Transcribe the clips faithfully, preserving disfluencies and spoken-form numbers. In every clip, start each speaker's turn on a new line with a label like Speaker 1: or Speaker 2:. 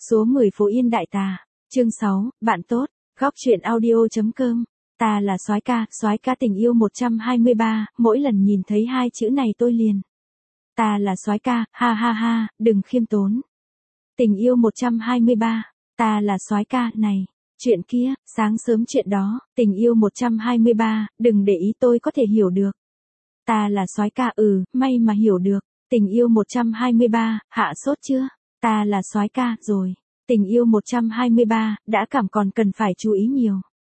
Speaker 1: Số mười phố Yên Đại Tà, chương sáu, bạn tốt, góc truyện audio.com. Ta là soái ca, soái ca tình yêu một trăm hai mươi ba, mỗi lần nhìn thấy hai chữ này tôi liền. Ta là soái ca, ha ha ha, đừng khiêm tốn. Tình yêu một trăm hai mươi ba, ta là soái ca, này, chuyện kia, sáng sớm chuyện đó, tình yêu một trăm hai mươi ba, đừng để ý tôi có thể hiểu được. Ta là soái ca, ừ, may mà hiểu được. Tình yêu một trăm hai mươi ba, hạ sốt chưa? Ta là soái ca, rồi. Tình yêu một trăm hai mươi ba, đã cảm còn cần phải chú ý nhiều.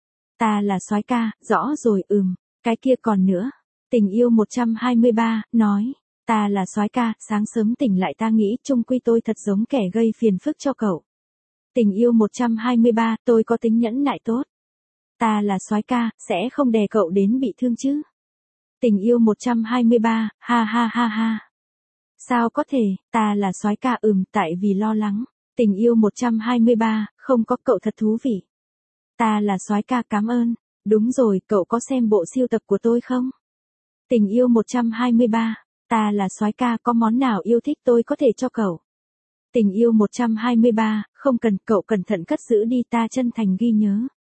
Speaker 1: Ta là soái ca, rõ rồi, ừm, cái kia còn nữa. Tình yêu một trăm hai mươi ba, nói. Ta là soái ca, sáng sớm tỉnh lại ta nghĩ chung quy tôi thật giống kẻ gây phiền phức cho cậu. Tình yêu một trăm hai mươi ba, tôi có tính nhẫn nại tốt. Ta là soái ca, sẽ không đè cậu đến bị thương chứ. Tình yêu một trăm hai mươi ba, ha ha ha ha. Sao có thể, ta là soái ca, ừm, tại vì lo lắng. Tình yêu một trăm hai mươi ba, không có cậu thật thú vị. Ta là soái ca, cảm ơn. Đúng rồi, cậu có xem bộ sưu tập của tôi không? Tình yêu một trăm hai mươi ba, ta là soái ca, có món nào yêu thích tôi có thể cho cậu. Tình yêu một trăm hai mươi ba, không cần, cậu cẩn thận cất giữ đi, ta chân thành ghi nhớ.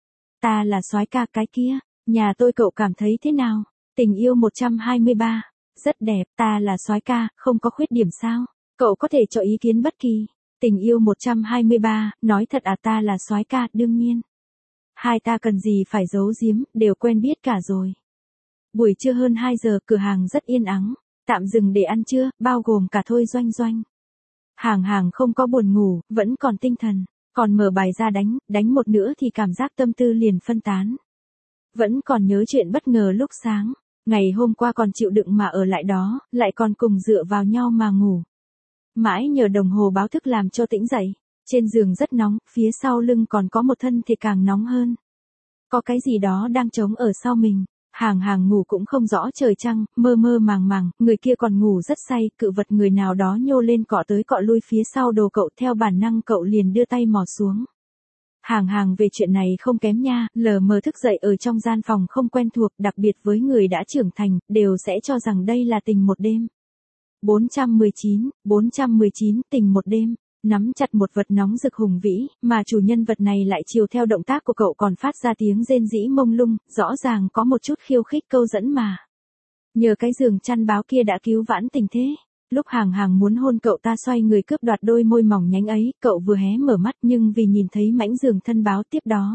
Speaker 1: Ta là soái ca, cái kia, nhà tôi cậu cảm thấy thế nào? Tình yêu một trăm hai mươi ba, rất đẹp, ta là soái ca, không có khuyết điểm sao? Cậu có thể cho ý kiến bất kỳ. Tình yêu một trăm hai mươi ba, nói thật à, ta là soái ca, đương nhiên. Hai ta cần gì phải giấu giếm, đều quen biết cả rồi. Buổi trưa hơn hai giờ, cửa hàng rất yên ắng, tạm dừng để ăn trưa, bao gồm cả Thôi Doanh Doanh. Hàng hàng không có buồn ngủ, vẫn còn tinh thần, còn mở bài ra đánh, đánh một nữa thì cảm giác tâm tư liền phân tán. Vẫn còn nhớ chuyện bất ngờ lúc sáng, ngày hôm qua còn chịu đựng mà ở lại đó, lại còn cùng dựa vào nhau mà ngủ. Mãi nhờ đồng hồ báo thức làm cho tỉnh dậy, trên giường rất nóng, phía sau lưng còn có một thân thì càng nóng hơn. Có cái gì đó đang trống ở sau mình. Hàng hàng ngủ cũng không rõ trời trăng, mơ mơ màng màng, người kia còn ngủ rất say, cự vật người nào đó nhô lên cọ tới cọ lui phía sau đồ cậu, theo bản năng cậu liền đưa tay mò xuống. Hàng hàng về chuyện này không kém nha, lờ mờ thức dậy ở trong gian phòng không quen thuộc, đặc biệt với người đã trưởng thành, đều sẽ cho rằng đây là tình một đêm. bốn trăm mười chín, bốn trăm mười chín, tình một đêm. Nắm chặt một vật nóng rực hùng vĩ, mà chủ nhân vật này lại chiều theo động tác của cậu còn phát ra tiếng rên rỉ mông lung, rõ ràng có một chút khiêu khích câu dẫn mà. Nhờ cái giường chăn báo kia đã cứu vãn tình thế. Lúc hàng hàng muốn hôn cậu ta xoay người cướp đoạt đôi môi mỏng nhánh ấy, cậu vừa hé mở mắt nhưng vì nhìn thấy mảnh giường thân báo tiếp đó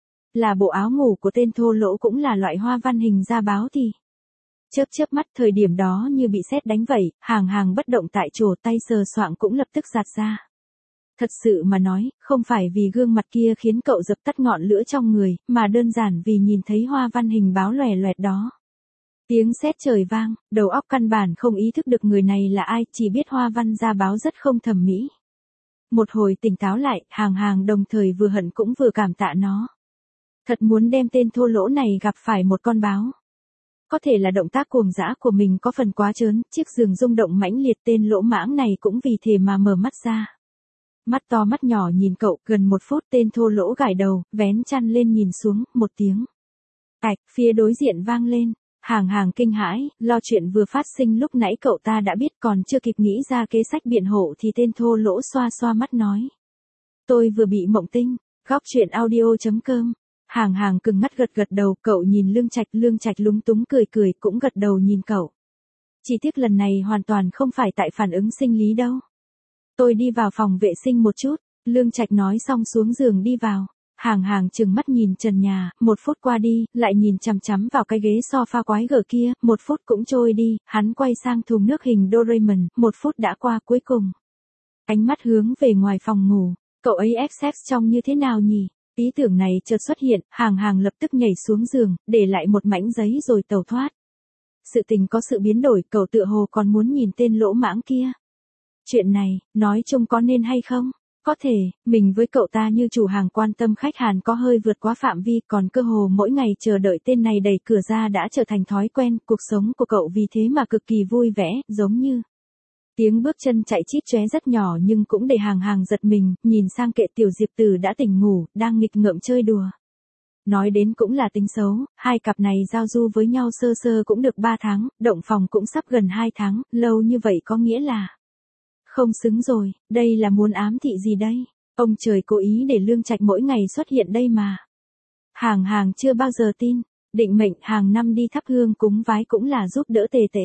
Speaker 1: là bộ áo ngủ của tên thô lỗ cũng là loại hoa văn hình da báo thì. Chớp chớp mắt, thời điểm đó như bị sét đánh vậy, hàng hàng bất động tại chỗ, tay sờ soạng cũng lập tức giạt ra. Thật sự mà nói, không phải vì gương mặt kia khiến cậu dập tắt ngọn lửa trong người, mà đơn giản vì nhìn thấy hoa văn hình báo lòe loẹt đó. Tiếng sét trời vang, đầu óc căn bản không ý thức được người này là ai, chỉ biết hoa văn da báo rất không thẩm mỹ. Một hồi tỉnh táo lại, hàng hàng đồng thời vừa hận cũng vừa cảm tạ nó. Thật muốn đem tên thô lỗ này gặp phải một con báo. Có thể là động tác cuồng dã của mình có phần quá trớn, chiếc giường rung động mãnh liệt, tên lỗ mãng này cũng vì thế mà mở mắt ra. Mắt to mắt nhỏ nhìn cậu, gần một phút tên thô lỗ gãi đầu, vén chăn lên nhìn xuống, một tiếng. Ạch, phía đối diện vang lên, hàng hàng kinh hãi, lo chuyện vừa phát sinh lúc nãy cậu ta đã biết, còn chưa kịp nghĩ ra kế sách biện hộ thì tên thô lỗ xoa xoa mắt nói. Tôi vừa bị mộng tinh, góc truyện audio.com. Hàng hàng cứng ngắt gật gật đầu, cậu nhìn Lương Trạch, Lương Trạch lúng túng cười cười cũng gật đầu nhìn cậu. Chỉ tiếc lần này hoàn toàn không phải tại phản ứng sinh lý đâu. Tôi đi vào phòng vệ sinh một chút, Lương Trạch nói xong xuống giường đi vào. Hàng hàng trừng mắt nhìn trần nhà, một phút qua đi, lại nhìn chằm chằm vào cái ghế sofa quái gở kia, một phút cũng trôi đi, hắn quay sang thùng nước hình Doraemon, một phút đã qua cuối cùng. Ánh mắt hướng về ngoài phòng ngủ, cậu ấy ép sex trông như thế nào nhỉ? Ý tưởng này chợt xuất hiện, hàng hàng lập tức nhảy xuống giường, để lại một mảnh giấy rồi tẩu thoát. Sự tình có sự biến đổi, cậu tựa hồ còn muốn nhìn tên lỗ mãng kia. Chuyện này, nói chung có nên hay không? Có thể, mình với cậu ta như chủ hàng quan tâm khách hàng có hơi vượt quá phạm vi, còn cơ hồ mỗi ngày chờ đợi tên này đẩy cửa ra đã trở thành thói quen, cuộc sống của cậu vì thế mà cực kỳ vui vẻ, giống như. Tiếng bước chân chạy chít chóe rất nhỏ nhưng cũng để hàng hàng giật mình, nhìn sang kệ tiểu Diệp Tử đã tỉnh ngủ, đang nghịch ngợm chơi đùa. Nói đến cũng là tính xấu, hai cặp này giao du với nhau sơ sơ cũng được ba tháng, động phòng cũng sắp gần hai tháng, lâu như vậy có nghĩa là. Không xứng rồi, đây là muốn ám thị gì đây? Ông trời cố ý để Lương Trạch mỗi ngày xuất hiện đây mà. Hàng Hàng chưa bao giờ tin, định mệnh hàng năm đi thắp hương cúng vái cũng là giúp đỡ Tề Tễ.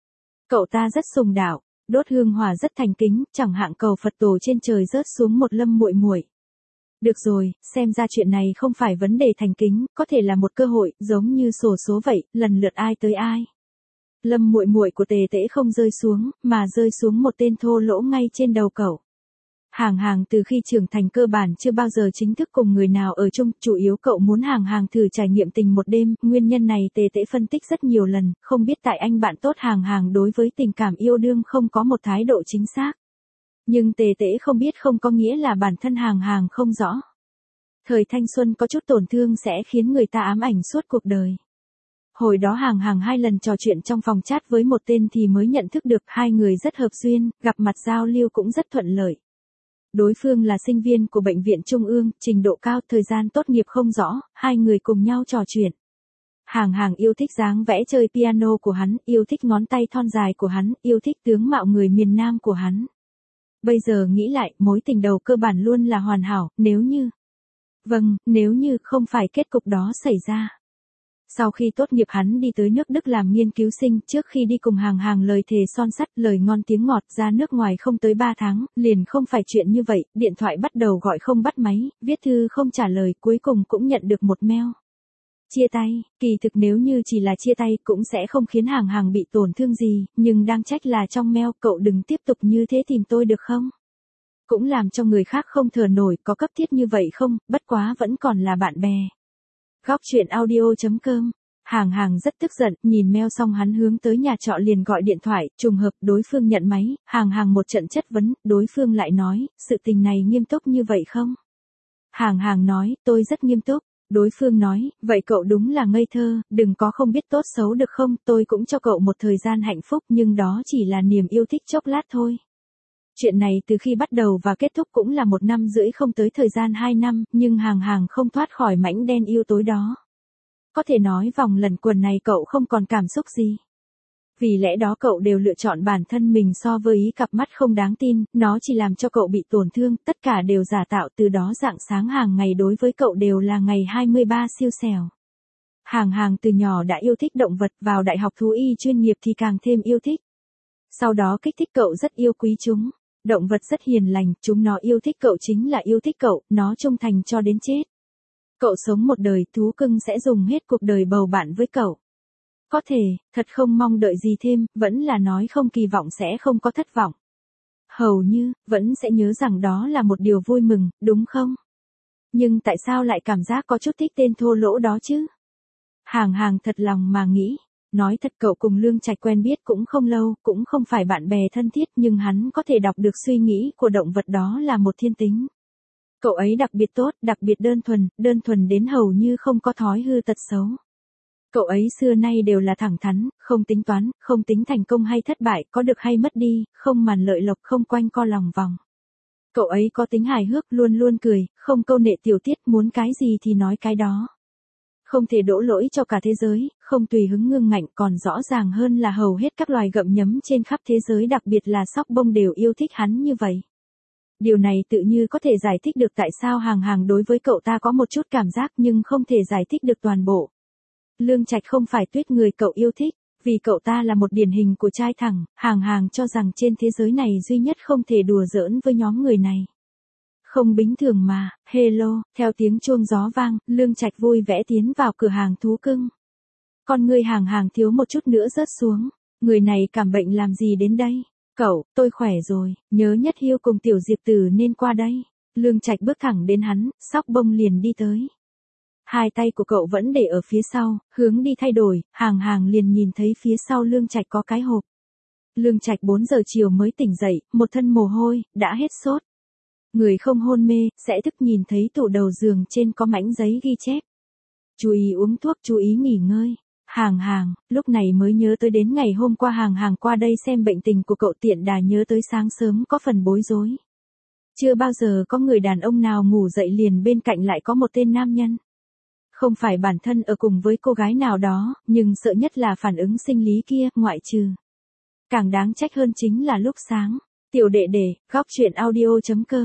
Speaker 1: Cậu ta rất sùng đạo, đốt hương hỏa rất thành kính, chẳng hạn cầu Phật tổ trên trời rớt xuống một lâm muội muội. Được rồi, xem ra chuyện này không phải vấn đề thành kính, có thể là một cơ hội, giống như xổ số vậy, lần lượt ai tới ai. Lâm muội muội của Tề Tễ không rơi xuống, mà rơi xuống một tên thô lỗ ngay trên đầu cậu. Hàng Hàng từ khi trưởng thành cơ bản chưa bao giờ chính thức cùng người nào ở chung, chủ yếu cậu muốn Hàng Hàng thử trải nghiệm tình một đêm, nguyên nhân này Tề Tễ phân tích rất nhiều lần, không biết tại anh bạn tốt Hàng Hàng đối với tình cảm yêu đương không có một thái độ chính xác. Nhưng Tề Tễ không biết không có nghĩa là bản thân Hàng Hàng không rõ. Thời thanh xuân có chút tổn thương sẽ khiến người ta ám ảnh suốt cuộc đời. Hồi đó Hàng Hàng hai lần trò chuyện trong phòng chat với một tên thì mới nhận thức được hai người rất hợp duyên, gặp mặt giao lưu cũng rất thuận lợi. Đối phương là sinh viên của bệnh viện Trung ương, trình độ cao, thời gian tốt nghiệp không rõ, hai người cùng nhau trò chuyện. Hàng Hàng yêu thích dáng vẽ chơi piano của hắn, yêu thích ngón tay thon dài của hắn, yêu thích tướng mạo người miền Nam của hắn. Bây giờ nghĩ lại, mối tình đầu cơ bản luôn là hoàn hảo, nếu như... Vâng, nếu như không phải kết cục đó xảy ra. Sau khi tốt nghiệp hắn đi tới nước Đức làm nghiên cứu sinh, trước khi đi cùng Hàng Hàng lời thề son sắt, lời ngon tiếng ngọt, ra nước ngoài không tới ba tháng, liền không phải chuyện như vậy, điện thoại bắt đầu gọi không bắt máy, viết thư không trả lời, cuối cùng cũng nhận được một mail. Chia tay, kỳ thực nếu như chỉ là chia tay cũng sẽ không khiến Hàng Hàng bị tổn thương gì, nhưng đang trách là trong mail, cậu đừng tiếp tục như thế tìm tôi được không? Cũng làm cho người khác không thở nổi, có cấp thiết như vậy không, bất quá vẫn còn là bạn bè. Góc chuyện audio chấm com. Hàng Hàng rất tức giận, nhìn mail xong hắn hướng tới nhà trọ liền gọi điện thoại, trùng hợp đối phương nhận máy, Hàng Hàng một trận chất vấn, đối phương lại nói, sự tình này nghiêm túc như vậy không? Hàng Hàng nói, tôi rất nghiêm túc. Đối phương nói, vậy cậu đúng là ngây thơ, đừng có không biết tốt xấu được không, tôi cũng cho cậu một thời gian hạnh phúc nhưng đó chỉ là niềm yêu thích chốc lát thôi. Chuyện này từ khi bắt đầu và kết thúc cũng là một năm rưỡi không tới thời gian hai năm, nhưng Hàng Hàng không thoát khỏi mảnh đen yêu tối đó. Có thể nói vòng lần quần này cậu không còn cảm xúc gì. Vì lẽ đó cậu đều lựa chọn bản thân mình so với ý cặp mắt không đáng tin, nó chỉ làm cho cậu bị tổn thương, tất cả đều giả tạo, từ đó rạng sáng hàng ngày đối với cậu đều là ngày hai mươi ba siêu xẻo. Hàng Hàng từ nhỏ đã yêu thích động vật, vào đại học thú y chuyên nghiệp thì càng thêm yêu thích. Sau đó kích thích cậu rất yêu quý chúng. Động vật rất hiền lành, chúng nó yêu thích cậu chính là yêu thích cậu, nó trung thành cho đến chết. Cậu sống một đời, thú cưng sẽ dùng hết cuộc đời bầu bạn với cậu. Có thể, thật không mong đợi gì thêm, vẫn là nói không kỳ vọng sẽ không có thất vọng. Hầu như, vẫn sẽ nhớ rằng đó là một điều vui mừng, đúng không? Nhưng tại sao lại cảm giác có chút thích tên thô lỗ đó chứ? Hàng Hàng thật lòng mà nghĩ. Nói thật cậu cùng Lương Trạch quen biết cũng không lâu, cũng không phải bạn bè thân thiết nhưng hắn có thể đọc được suy nghĩ của động vật đó là một thiên tính. Cậu ấy đặc biệt tốt, đặc biệt đơn thuần, đơn thuần đến hầu như không có thói hư tật xấu. Cậu ấy xưa nay đều là thẳng thắn, không tính toán, không tính thành công hay thất bại, có được hay mất đi, không màn lợi lộc, không quanh co lòng vòng. Cậu ấy có tính hài hước, luôn luôn cười, không câu nệ tiểu tiết, muốn cái gì thì nói cái đó. Không thể đổ lỗi cho cả thế giới, không tùy hứng ngương ngạnh, còn rõ ràng hơn là hầu hết các loài gặm nhấm trên khắp thế giới, đặc biệt là sóc bông đều yêu thích hắn như vậy. Điều này tự như có thể giải thích được tại sao Hàng Hàng đối với cậu ta có một chút cảm giác nhưng không thể giải thích được toàn bộ. Lương Trạch không phải tuyết người cậu yêu thích, vì cậu ta là một điển hình của trai thẳng, Hàng Hàng cho rằng trên thế giới này duy nhất không thể đùa giỡn với nhóm người này. Không bình thường mà, hello, theo tiếng chuông gió vang, Lương Trạch vui vẻ tiến vào cửa hàng thú cưng. Con ngươi Hàng Hàng thiếu một chút nữa rớt xuống, người này cảm bệnh làm gì đến đây? Cậu, tôi khỏe rồi, nhớ Nhất Hiêu cùng Tiểu Diệp Tử nên qua đây. Lương Trạch bước thẳng đến hắn, sóc bông liền đi tới. Hai tay của cậu vẫn để ở phía sau, hướng đi thay đổi, Hàng Hàng liền nhìn thấy phía sau Lương Trạch có cái hộp. Lương Trạch bốn giờ chiều mới tỉnh dậy, một thân mồ hôi, đã hết sốt. Người không hôn mê, sẽ thức nhìn thấy tủ đầu giường trên có mảnh giấy ghi chép. Chú ý uống thuốc, chú ý nghỉ ngơi. Hàng Hàng, lúc này mới nhớ tới đến ngày hôm qua Hàng Hàng qua đây xem bệnh tình của cậu, tiện đà nhớ tới sáng sớm có phần bối rối. Chưa bao giờ có người đàn ông nào ngủ dậy liền bên cạnh lại có một tên nam nhân. Không phải bản thân ở cùng với cô gái nào đó, nhưng sợ nhất là phản ứng sinh lý kia, ngoại trừ. Càng đáng trách hơn chính là lúc sáng. Tiểu đệ đệ, góc chuyện audio chấm com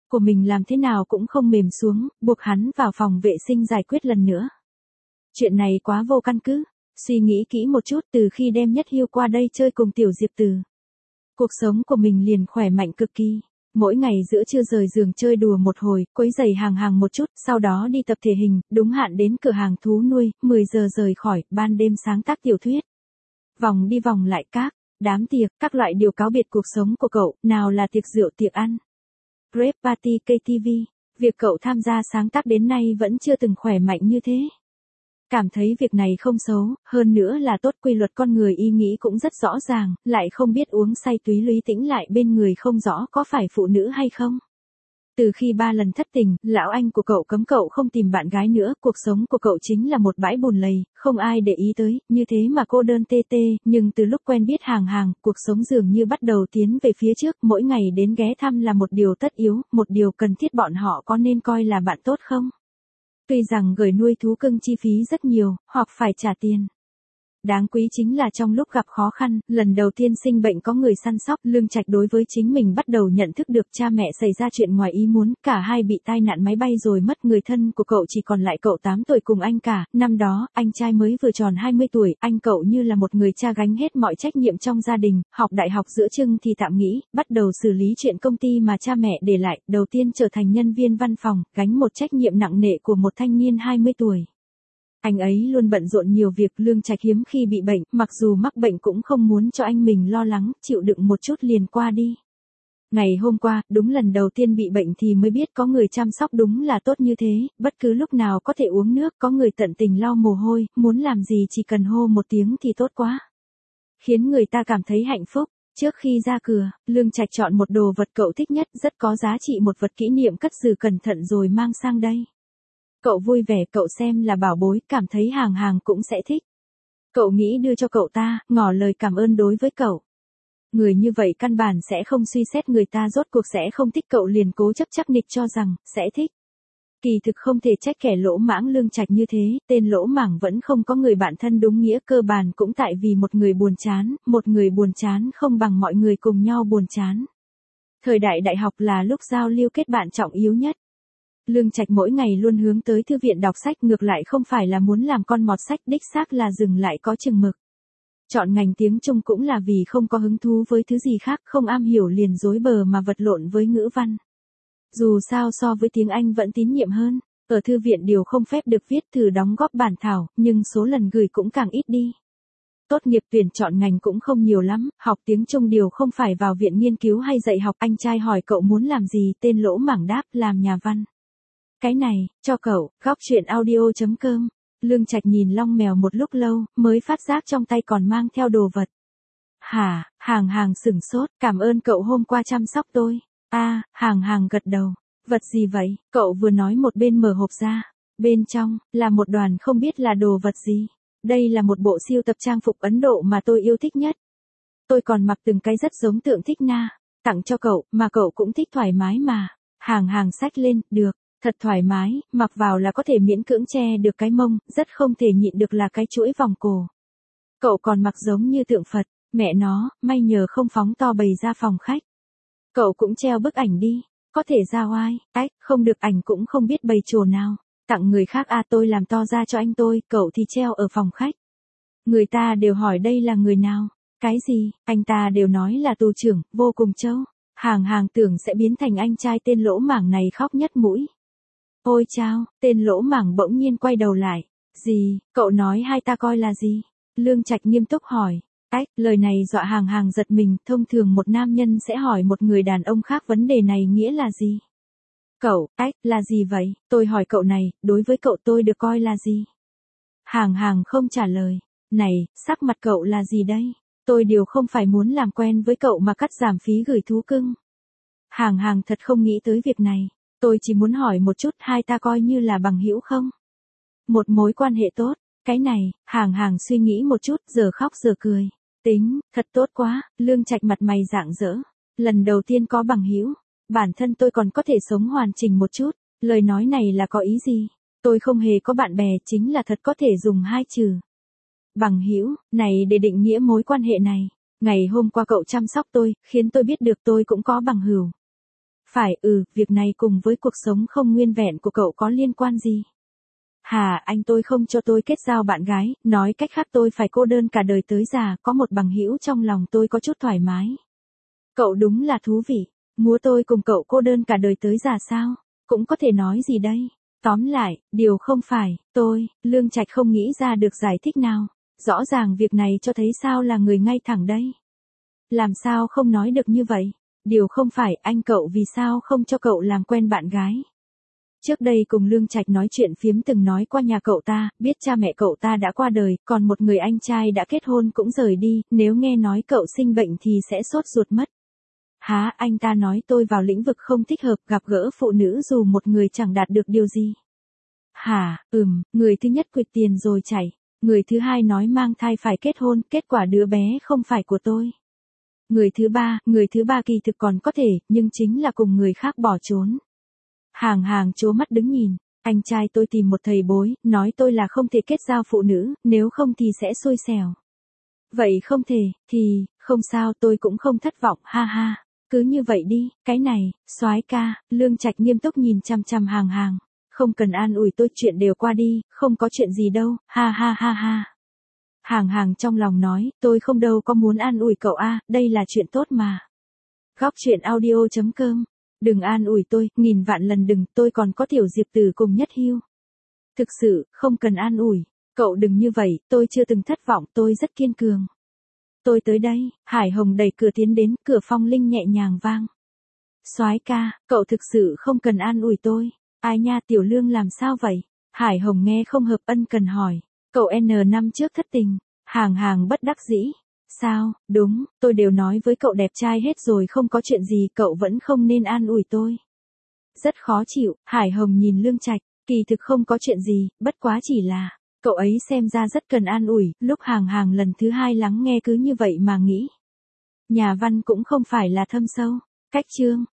Speaker 1: của mình làm thế nào cũng không mềm xuống, buộc hắn vào phòng vệ sinh giải quyết lần nữa. Chuyện này quá vô căn cứ, suy nghĩ kỹ một chút từ khi đem Nhất Hiêu qua đây chơi cùng Tiểu Diệp Từ. Cuộc sống của mình liền khỏe mạnh cực kỳ. Mỗi ngày giữa trưa rời giường chơi đùa một hồi, quấy giày hàng hàng một chút, sau đó đi tập thể hình, đúng hạn đến cửa hàng thú nuôi, mười giờ rời khỏi, ban đêm sáng tác tiểu thuyết. Vòng đi vòng lại các, đám tiệc, các loại điều cáo biệt cuộc sống của cậu, nào là tiệc rượu tiệc ăn. Rave party ca tê vê, việc cậu tham gia sáng tác đến nay vẫn chưa từng khỏe mạnh như thế. Cảm thấy việc này không xấu, hơn nữa là tốt, quy luật con người ý nghĩ cũng rất rõ ràng, lại không biết uống say túy lúy tĩnh lại bên người không rõ có phải phụ nữ hay không. Từ khi ba lần thất tình, lão anh của cậu cấm cậu không tìm bạn gái nữa, cuộc sống của cậu chính là một bãi bùn lầy, không ai để ý tới, như thế mà cô đơn tê tê, nhưng từ lúc quen biết hàng hàng, cuộc sống dường như bắt đầu tiến về phía trước, mỗi ngày đến ghé thăm là một điều tất yếu, một điều cần thiết, bọn họ có nên coi là bạn tốt không? Tuy rằng gửi nuôi thú cưng chi phí rất nhiều, hoặc phải trả tiền. Đáng quý chính là trong lúc gặp khó khăn, lần đầu tiên sinh bệnh có người săn sóc, Lương Trạch đối với chính mình bắt đầu nhận thức được cha mẹ xảy ra chuyện ngoài ý muốn, cả hai bị tai nạn máy bay rồi mất, người thân của cậu chỉ còn lại cậu tám tuổi cùng anh cả, năm đó, anh trai mới vừa tròn hai mươi tuổi, anh cậu như là một người cha gánh hết mọi trách nhiệm trong gia đình, học đại học giữa chừng thì tạm nghỉ, bắt đầu xử lý chuyện công ty mà cha mẹ để lại, đầu tiên trở thành nhân viên văn phòng, gánh một trách nhiệm nặng nề của một thanh niên hai mươi tuổi. Anh ấy luôn bận rộn nhiều việc, Lương Trạch hiếm khi bị bệnh, mặc dù mắc bệnh cũng không muốn cho anh mình lo lắng, chịu đựng một chút liền qua đi. Ngày hôm qua, đúng lần đầu tiên bị bệnh thì mới biết có người chăm sóc đúng là tốt như thế, bất cứ lúc nào có thể uống nước, có người tận tình lau mồ hôi, muốn làm gì chỉ cần hô một tiếng thì tốt quá. Khiến người ta cảm thấy hạnh phúc. Trước khi ra cửa, Lương Trạch chọn một đồ vật cậu thích nhất, rất có giá trị, một vật kỷ niệm cất giữ cẩn thận rồi mang sang đây. Cậu vui vẻ, cậu xem là bảo bối, cảm thấy hàng hàng cũng sẽ thích. Cậu nghĩ đưa cho cậu ta, ngỏ lời cảm ơn đối với cậu. Người như vậy căn bản sẽ không suy xét người ta rốt cuộc sẽ không thích cậu liền cố chấp chắc nịch cho rằng, sẽ thích. Kỳ thực không thể trách kẻ lỗ mãng Lương Trạch như thế, tên lỗ mãng vẫn không có người bạn thân đúng nghĩa, cơ bản cũng tại vì một người buồn chán, một người buồn chán không bằng mọi người cùng nhau buồn chán. Thời đại đại học là lúc giao lưu kết bạn trọng yếu nhất. Lương Trạch mỗi ngày luôn hướng tới thư viện đọc sách, ngược lại không phải là muốn làm con mọt sách, đích xác là dừng lại có chừng mực. Chọn ngành tiếng Trung cũng là vì không có hứng thú với thứ gì khác, không am hiểu liền rối bờ mà vật lộn với ngữ văn. Dù sao so với tiếng Anh vẫn tín nhiệm hơn, ở thư viện điều không phép được viết thử đóng góp bản thảo, nhưng số lần gửi cũng càng ít đi. Tốt nghiệp tuyển chọn ngành cũng không nhiều lắm, học tiếng Trung điều không phải vào viện nghiên cứu hay dạy học. Anh trai hỏi cậu muốn làm gì, tên lỗ mãng đáp làm nhà văn. Cái này, cho cậu, góc chuyện audio chấm com. Lương Trạch nhìn long mèo một lúc lâu, mới phát giác trong tay còn mang theo đồ vật. Hả, hàng hàng sửng sốt, cảm ơn cậu hôm qua chăm sóc tôi. A, hàng hàng gật đầu. Vật gì vậy? Cậu vừa nói một bên mở hộp ra. Bên trong, là một đoàn không biết là đồ vật gì. Đây là một bộ siêu tập trang phục Ấn Độ mà tôi yêu thích nhất. Tôi còn mặc từng cái rất giống tượng Thích Na. Tặng cho cậu, mà cậu cũng thích thoải mái mà. Hàng hàng xách lên, được. Thật thoải mái, mặc vào là có thể miễn cưỡng che được cái mông, rất không thể nhịn được là cái chuỗi vòng cổ. Cậu còn mặc giống như tượng Phật, mẹ nó, may nhờ không phóng to bày ra phòng khách. Cậu cũng treo bức ảnh đi, có thể ra oai, ách, không được ảnh cũng không biết bày chỗ nào. Tặng người khác à, tôi làm to ra cho anh tôi, cậu thì treo ở phòng khách. Người ta đều hỏi đây là người nào, cái gì, anh ta đều nói là tù trưởng, vô cùng trâu. Hàng hàng tưởng sẽ biến thành anh trai tên lỗ mãng này khóc nhất mũi. Ôi chao, tên lỗ mãng bỗng nhiên quay đầu lại. Gì, cậu nói hai ta coi là gì? Lương Trạch nghiêm túc hỏi. Ách, lời này dọa hàng hàng giật mình, thông thường một nam nhân sẽ hỏi một người đàn ông khác vấn đề này nghĩa là gì? Cậu, ách, là gì vậy? Tôi hỏi cậu này, đối với cậu tôi được coi là gì? Hàng hàng không trả lời. Này, sắc mặt cậu là gì đây? Tôi điều không phải muốn làm quen với cậu mà cắt giảm phí gửi thú cưng. Hàng hàng thật không nghĩ tới việc này. Tôi chỉ muốn hỏi một chút, hai ta coi như là bằng hữu không? Một mối quan hệ tốt, cái này, hàng hàng suy nghĩ một chút, giờ khóc giờ cười. Tính, thật tốt quá, Lương Trạch mặt mày rạng rỡ. Lần đầu tiên có bằng hữu, bản thân tôi còn có thể sống hoàn chỉnh một chút. Lời nói này là có ý gì? Tôi không hề có bạn bè, chính là thật có thể dùng hai chữ. Bằng hữu, này để định nghĩa mối quan hệ này. Ngày hôm qua cậu chăm sóc tôi, khiến tôi biết được tôi cũng có bằng hữu. Phải, ừ, việc này cùng với cuộc sống không nguyên vẹn của cậu có liên quan gì? Hà, anh tôi không cho tôi kết giao bạn gái, nói cách khác tôi phải cô đơn cả đời tới già, có một bằng hữu trong lòng tôi có chút thoải mái. Cậu đúng là thú vị, muốn tôi cùng cậu cô đơn cả đời tới già sao? Cũng có thể nói gì đây? Tóm lại, điều không phải, tôi, Lương Trạch không nghĩ ra được giải thích nào. Rõ ràng việc này cho thấy sao là người ngay thẳng đây. Làm sao không nói được như vậy? Điều không phải, anh cậu vì sao không cho cậu làm quen bạn gái? Trước đây cùng Lương Trạch nói chuyện phiếm từng nói qua nhà cậu ta, biết cha mẹ cậu ta đã qua đời, còn một người anh trai đã kết hôn cũng rời đi, nếu nghe nói cậu sinh bệnh thì sẽ sốt ruột mất. Hả, anh ta nói tôi vào lĩnh vực không thích hợp, gặp gỡ phụ nữ dù một người chẳng đạt được điều gì. Hả, ừm, người thứ nhất quyệt tiền rồi chạy, người thứ hai nói mang thai phải kết hôn, kết quả đứa bé không phải của tôi. Người thứ ba, người thứ ba kỳ thực còn có thể, nhưng chính là cùng người khác bỏ trốn. Hàng hàng trố mắt đứng nhìn, anh trai tôi tìm một thầy bói, nói tôi là không thể kết giao phụ nữ, nếu không thì sẽ xui xẻo. Vậy không thể, thì, không sao tôi cũng không thất vọng, ha ha, cứ như vậy đi, cái này, soái ca, Lương Trạch nghiêm túc nhìn chằm chằm hàng hàng, không cần an ủi tôi chuyện đều qua đi, không có chuyện gì đâu, ha ha ha ha. Hàng hàng trong lòng nói, tôi không đâu có muốn an ủi cậu a, đây là chuyện tốt mà. Góc chuyện audio chấm com. Đừng an ủi tôi, nghìn vạn lần đừng, tôi còn có Tiểu Diệp Tử cùng Nhất Hưu. Thực sự, không cần an ủi, cậu đừng như vậy, tôi chưa từng thất vọng, tôi rất kiên cường. Tôi tới đây, Hải Hồng đẩy cửa tiến đến, cửa phong linh nhẹ nhàng vang. Soái ca, cậu thực sự không cần an ủi tôi. Ai nha, Tiểu Lương làm sao vậy? Hải Hồng nghe không hợp ân cần hỏi. Cậu N năm trước thất tình, hàng hàng bất đắc dĩ. Sao, đúng, tôi đều nói với cậu đẹp trai hết rồi không có chuyện gì, cậu vẫn không nên an ủi tôi. Rất khó chịu, Hải Hồng nhìn Lương Trạch, kỳ thực không có chuyện gì, bất quá chỉ là, cậu ấy xem ra rất cần an ủi, lúc hàng hàng lần thứ hai lắng nghe cứ như vậy mà nghĩ. Nhà văn cũng không phải là thâm sâu, cách chương.